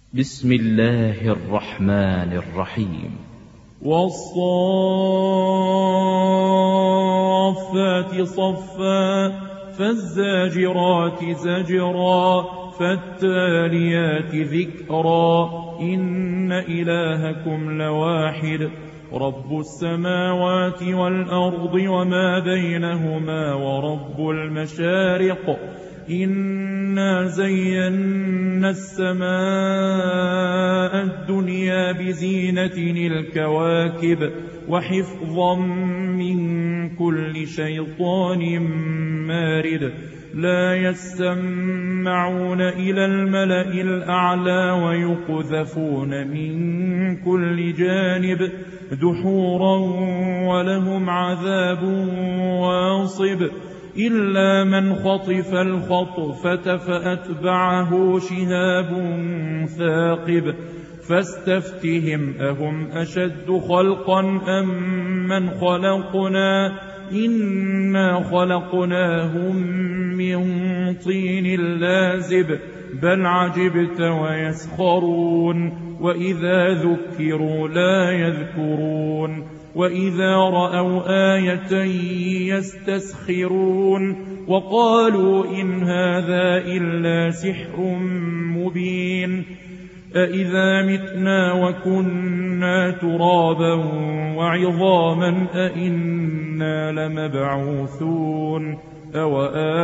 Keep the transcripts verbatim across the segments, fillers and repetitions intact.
بسم الله الرحمن الرحيم. والصافات صفا فالزاجرات زجرا فالتاليات ذكرا إن إلهكم لواحد رب السماوات والأرض وما بينهما ورب المشارق إنا زينا السماء الدنيا بزينة الكواكب وحفظا من كل شيطان مارد لا يسمعون إلى الملأ الأعلى ويقذفون من كل جانب دحورا ولهم عذاب واصب إلا من خطف الخطفة فأتبعه شهاب ثاقب فاستفتهم أهم أشد خلقا أم من خلقنا إنا خلقناهم من طين لازب بل عجبت ويسخرون وإذا ذكروا لا يذكرون وإذا رأوا آية يستسخرون وقالوا إن هذا إلا سحر مبين أإذا متنا وكنا ترابا وعظاما أإنا لمبعوثون أو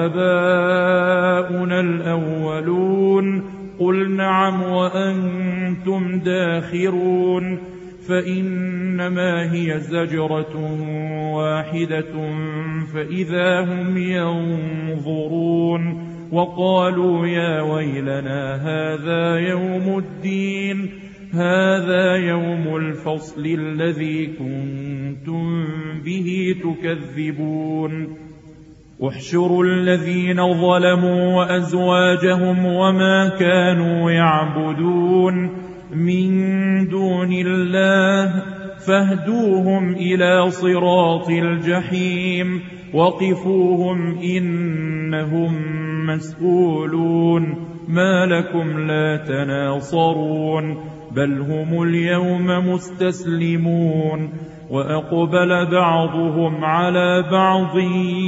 آباؤنا الأولون قل نعم وأنتم داخرون فإنما هي زجرة واحدة فإذا هم ينظرون وقالوا يا ويلنا هذا يوم الدين هذا يوم الفصل الذي كنتم به تكذبون احشروا الذين ظلموا وأزواجهم وما كانوا يعبدون من دون الله فاهدوهم إلى صراط الجحيم وقفوهم إنهم مسؤولون ما لكم لا تناصرون بل هم اليوم مستسلمون وأقبل بعضهم على بعض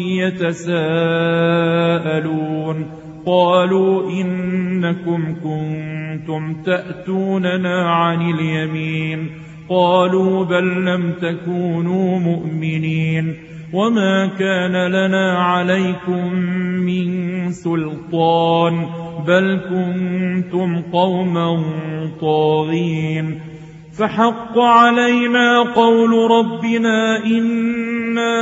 يتساءلون قالوا إنكم كنتم تأتوننا عن اليمين قالوا بل لم تكونوا مؤمنين وما كان لنا عليكم من سلطان بل كنتم قوما طاغين فحق علينا قول ربنا إنا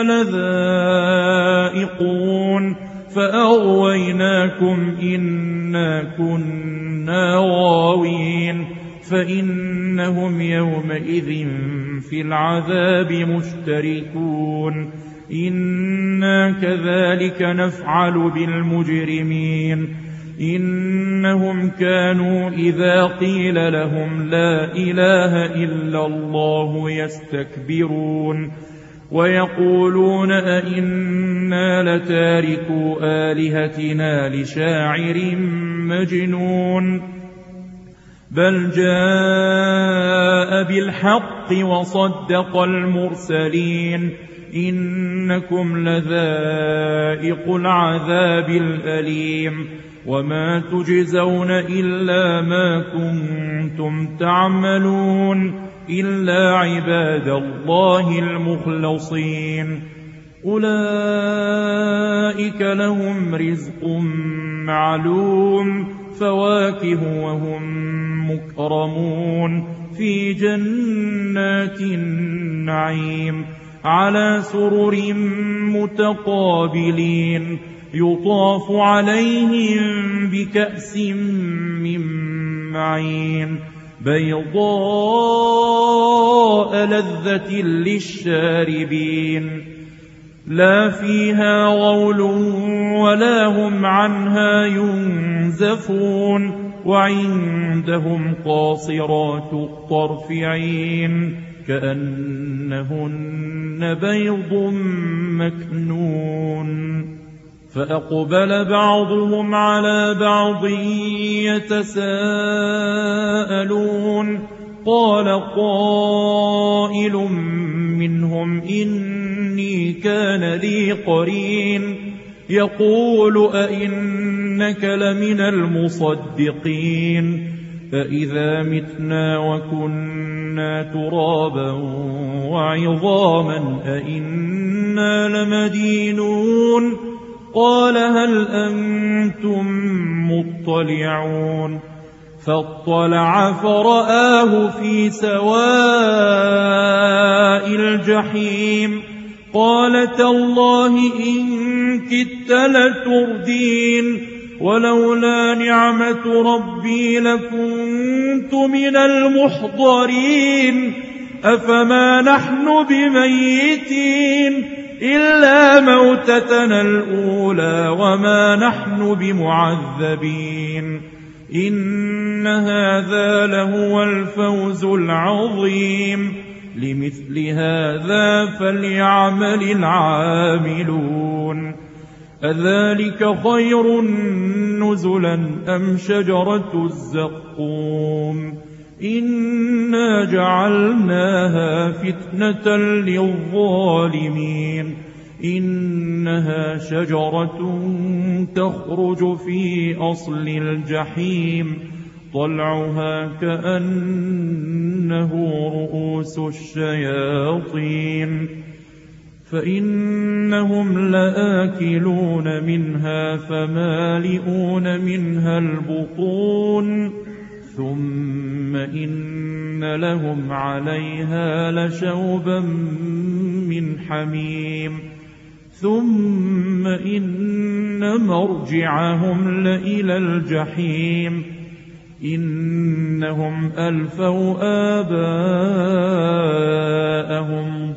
لذائقون فأغويناكم إنا كنا غاوين فإنهم يومئذ في العذاب مشتركون إنا كذلك نفعل بالمجرمين إنهم كانوا إذا قيل لهم لا إله إلا الله يستكبرون ويقولون أئنا لتاركو آلهتنا لشاعر مجنون بل جاء بالحق وصدق المرسلين إنكم لذائق العذاب الأليم وما تجزون إلا ما كنتم تعملون إلا عباد الله المخلصين أولئك لهم رزق معلوم فواكه وهم مكرمون في جنات النعيم على سرر متقابلين يطاف عليهم بكأس من معين بيضاء لذة للشاربين لا فيها غول ولا هم عنها ينزفون وعندهم قاصرات الطرف عين كأنهن بيض مكنون فأقبل بعضهم على بعض يتساءلون يتساءلون قال قائل منهم إني كان لي قرين يقول أئنك لمن المصدقين فإذا متنا وكنا ترابا وعظاما أئنا لمدينون قال هل أنتم مطلعون فاطلع فرآه في سواء الجحيم قال تالله إن كدت لتردين ولولا نعمة ربي لكنت من المحضرين أفما نحن بميتين إلا موتتنا الأولى وما نحن بمعذبين إن هذا لهو الفوز العظيم لمثل هذا فليعمل العاملون أذلك خير نزلا أم شجرة الزقوم إنا جعلناها فتنة للظالمين إنها شجرة تخرج في أصل الجحيم طلعها كأنه رؤوس الشياطين فإنهم لآكلون منها فمالئون منها البطون ثم إن لهم عليها لشوبا من حميم ثم إن مرجعهم لإلى الجحيم إنهم ألفوا آباءهم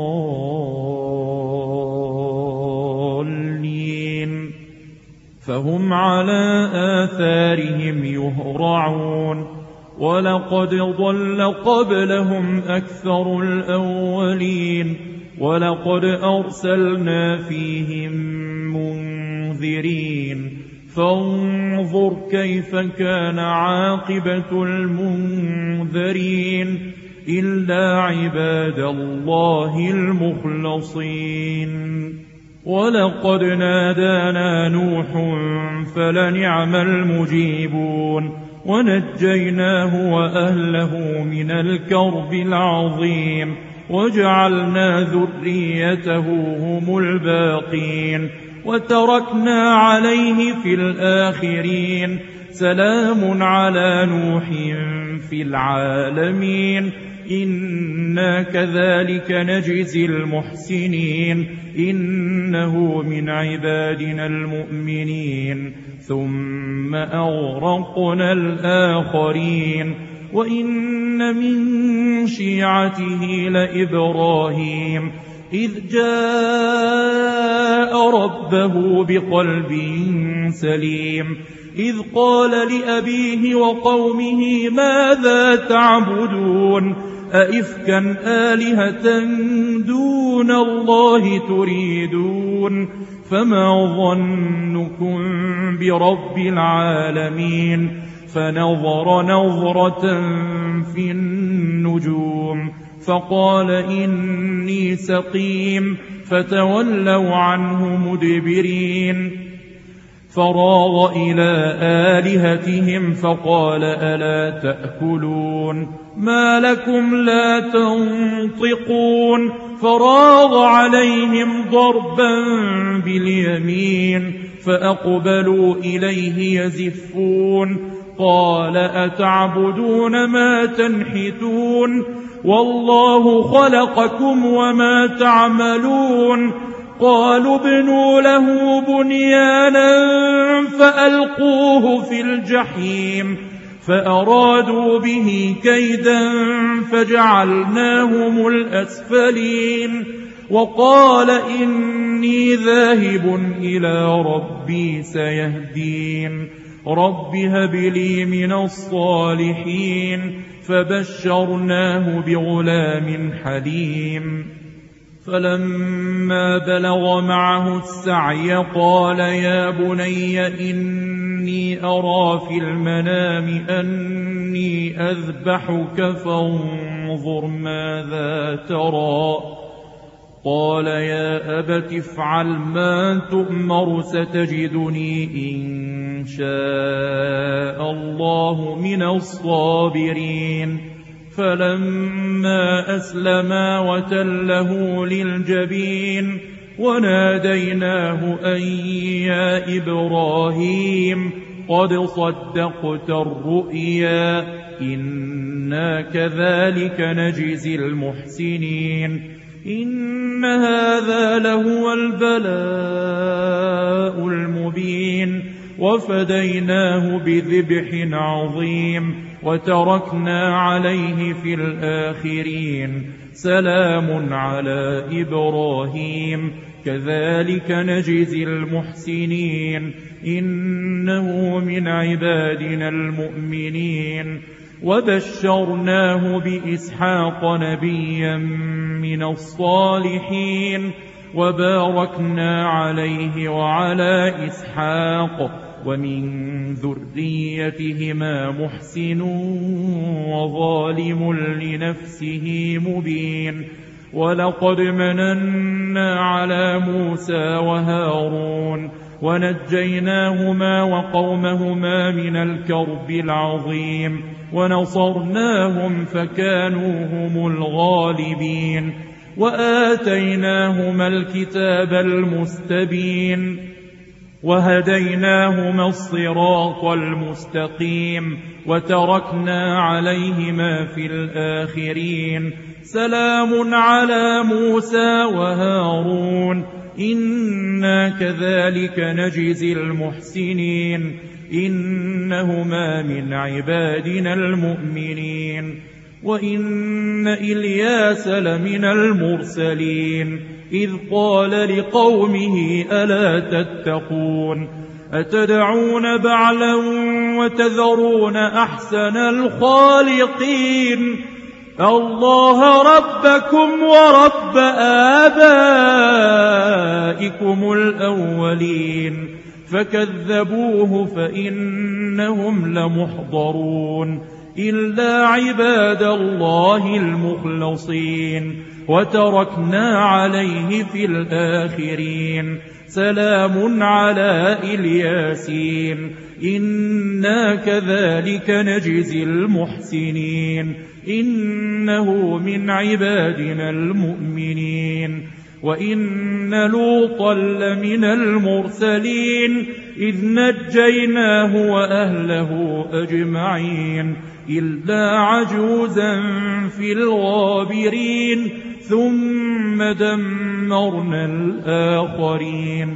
ضالين فهم على آثارهم يهرعون ولقد ضل قبلهم أكثر الأولين ولقد أرسلنا فيهم منذرين فانظر كيف كان عاقبة المنذرين إلا عباد الله المخلصين ولقد نادانا نوح فلنعم المجيبون ونجيناه وأهله من الكرب العظيم وجعلنا ذريته هم الباقين وتركنا عليه في الآخرين سلام على نوح في العالمين إنا كذلك نجزي المحسنين إنه من عبادنا المؤمنين ثم أغرقنا الآخرين وإن من شيعته لإبراهيم إذ جاء ربه بقلب سليم إذ قال لأبيه وقومه ماذا تعبدون أئفكا آلهة دون الله تريدون فما ظنكم برب العالمين فنظر نظرة في النجوم فقال إني سقيم فتولوا عنه مدبرين فراغ إلى آلهتهم فقال ألا تأكلون ما لكم لا تنطقون فراغ عليهم ضربا باليمين فأقبلوا إليه يزفون قال أتعبدون ما تنحتون والله خلقكم وما تعملون قالوا ابنوا له بنيانا فألقوه في الجحيم فأرادوا به كيدا فجعلناهم الأسفلين وقال إني ذاهب إلى ربي سيهدين رب هب لي من الصالحين فبشرناه بغلام حليم فلما بلغ معه السعي قال يا بني إني أرى في المنام أني إني أذبحك فانظر ماذا ترى. قال يا أبت افعل ما تؤمر ستجدني إن شاء الله من الصابرين. فلما أسلما وتله للجبين وناديناه أن يا إبراهيم قد صدقت الرؤيا إنا كذلك نجزي المحسنين إن هذا لهو البلاء المبين. وفديناه بذبح عظيم وتركنا عليه في الآخرين سلام على إبراهيم كذلك نجزي المحسنين إنه من عبادنا المؤمنين. وبشرناه بإسحاق نبيا من الصالحين وباركنا عليه وعلى إسحاق ومن ذريتهما محسن وظالم لنفسه مبين. ولقد مننا على موسى وهارون ونجيناهما وقومهما من الكرب العظيم ونصرناهم فكانوا هم الغالبين. وآتيناهما الكتاب المستبين وهديناهما الصراط المستقيم وتركنا عليهما في الآخرين سلام على موسى وهارون إنا كذلك نجزي المحسنين إنهما من عبادنا المؤمنين. وإن إلياس لمن المرسلين إذ قال لقومه ألا تتقون أتدعون بعلا وتذرون أحسن الخالقين الله ربكم ورب آبائكم الأولين فكذبوه فإنهم لمحضرون إلا عباد الله المخلصين وتركنا عليه في الآخرين سلام على إلياسين إنا كذلك نجزي المحسنين إنه من عبادنا المؤمنين. وإن لوطا لمن المرسلين إذ نجيناه وأهله أجمعين إلا عجوزا في الغابرين ثم دمرنا الآخرين.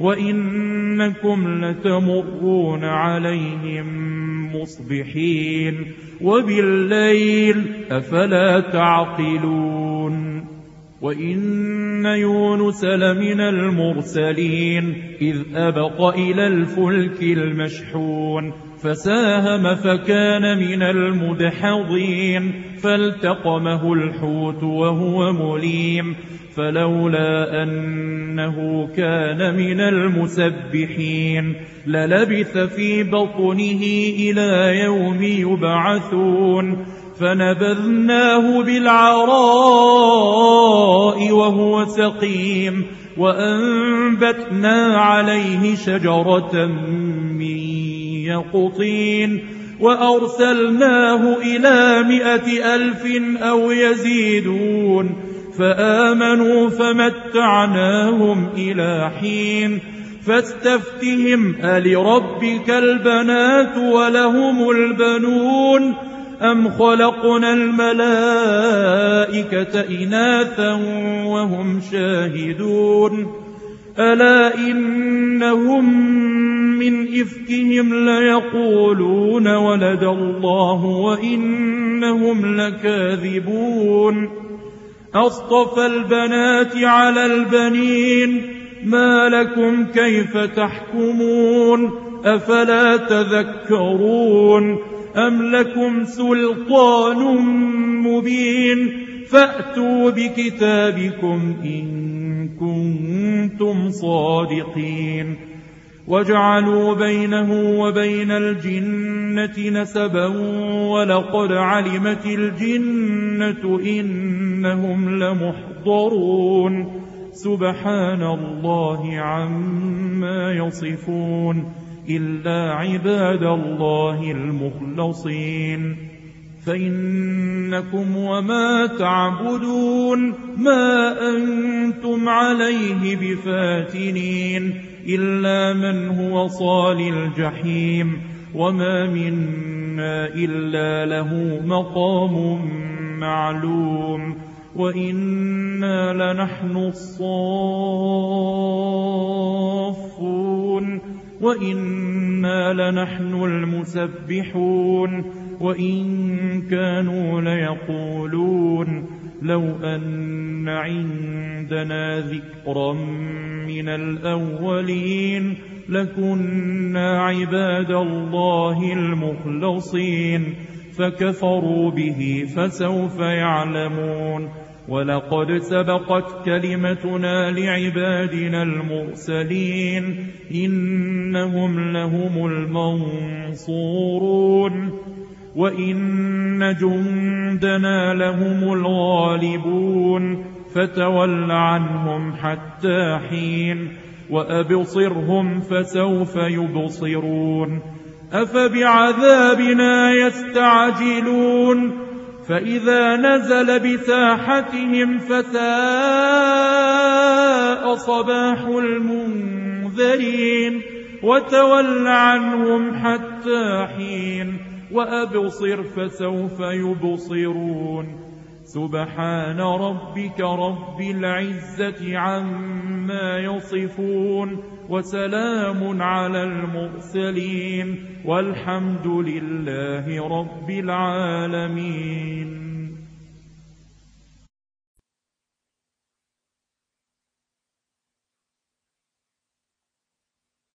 وإنكم لتمرون عليهم مصبحين وبالليل أفلا تعقلون. وإن يونس لمن المرسلين إذ أبق إلى الفلك المشحون فساهم فكان من المدحضين فالتقمه الحوت وهو مليم فلولا أنه كان من المسبحين للبث في بطنه إلى يوم يبعثون فنبذناه بالعراء وهو سقيم وأنبتنا عليه شجرة من يقطين وأرسلناه إلى مائة ألف أو يزيدون فآمنوا فمتعناهم إلى حين فاستفتهم ألربك البنات ولهم البنون أم خلقنا الملائكة إناثا وهم شاهدون ألا إنهم من إفكهم ليقولون ولد الله وإنهم لكاذبون أصطفى البنات على البنين ما لكم كيف تحكمون أفلا تذكرون أم لكم سلطان مبين فأتوا بكتابكم إن كنتم صادقين وجعلوا بينه وبين الجنة نسبا ولقد علمت الجنة إنهم لمحضرون سبحان الله عما يصفون إلا عباد الله المخلصين فإنكم وما تعبدون ما أنتم عليه بفاتنين إلا من هو صال الجحيم وما منا إلا له مقام معلوم وإنا لنحن الصافون وإنا لنحن المسبحون وإن كانوا ليقولون لو أن عندنا ذكرا من الأولين لكنا عباد الله المخلصين فكفروا به فسوف يعلمون ولقد سبقت كلمتنا لعبادنا المرسلين إنهم لهم المنصورون وإن جندنا لهم الغالبون فتول عنهم حتى حين وأبصرهم فسوف يبصرون أفبعذابنا يستعجلون فإذا نزل بساحتهم فساء صباح المنذرين وتول عنهم حتى حين وأبصر فسوف يبصرون سبحان ربك رب العزة عما يصفون وسلام على المرسلين والحمد لله رب العالمين.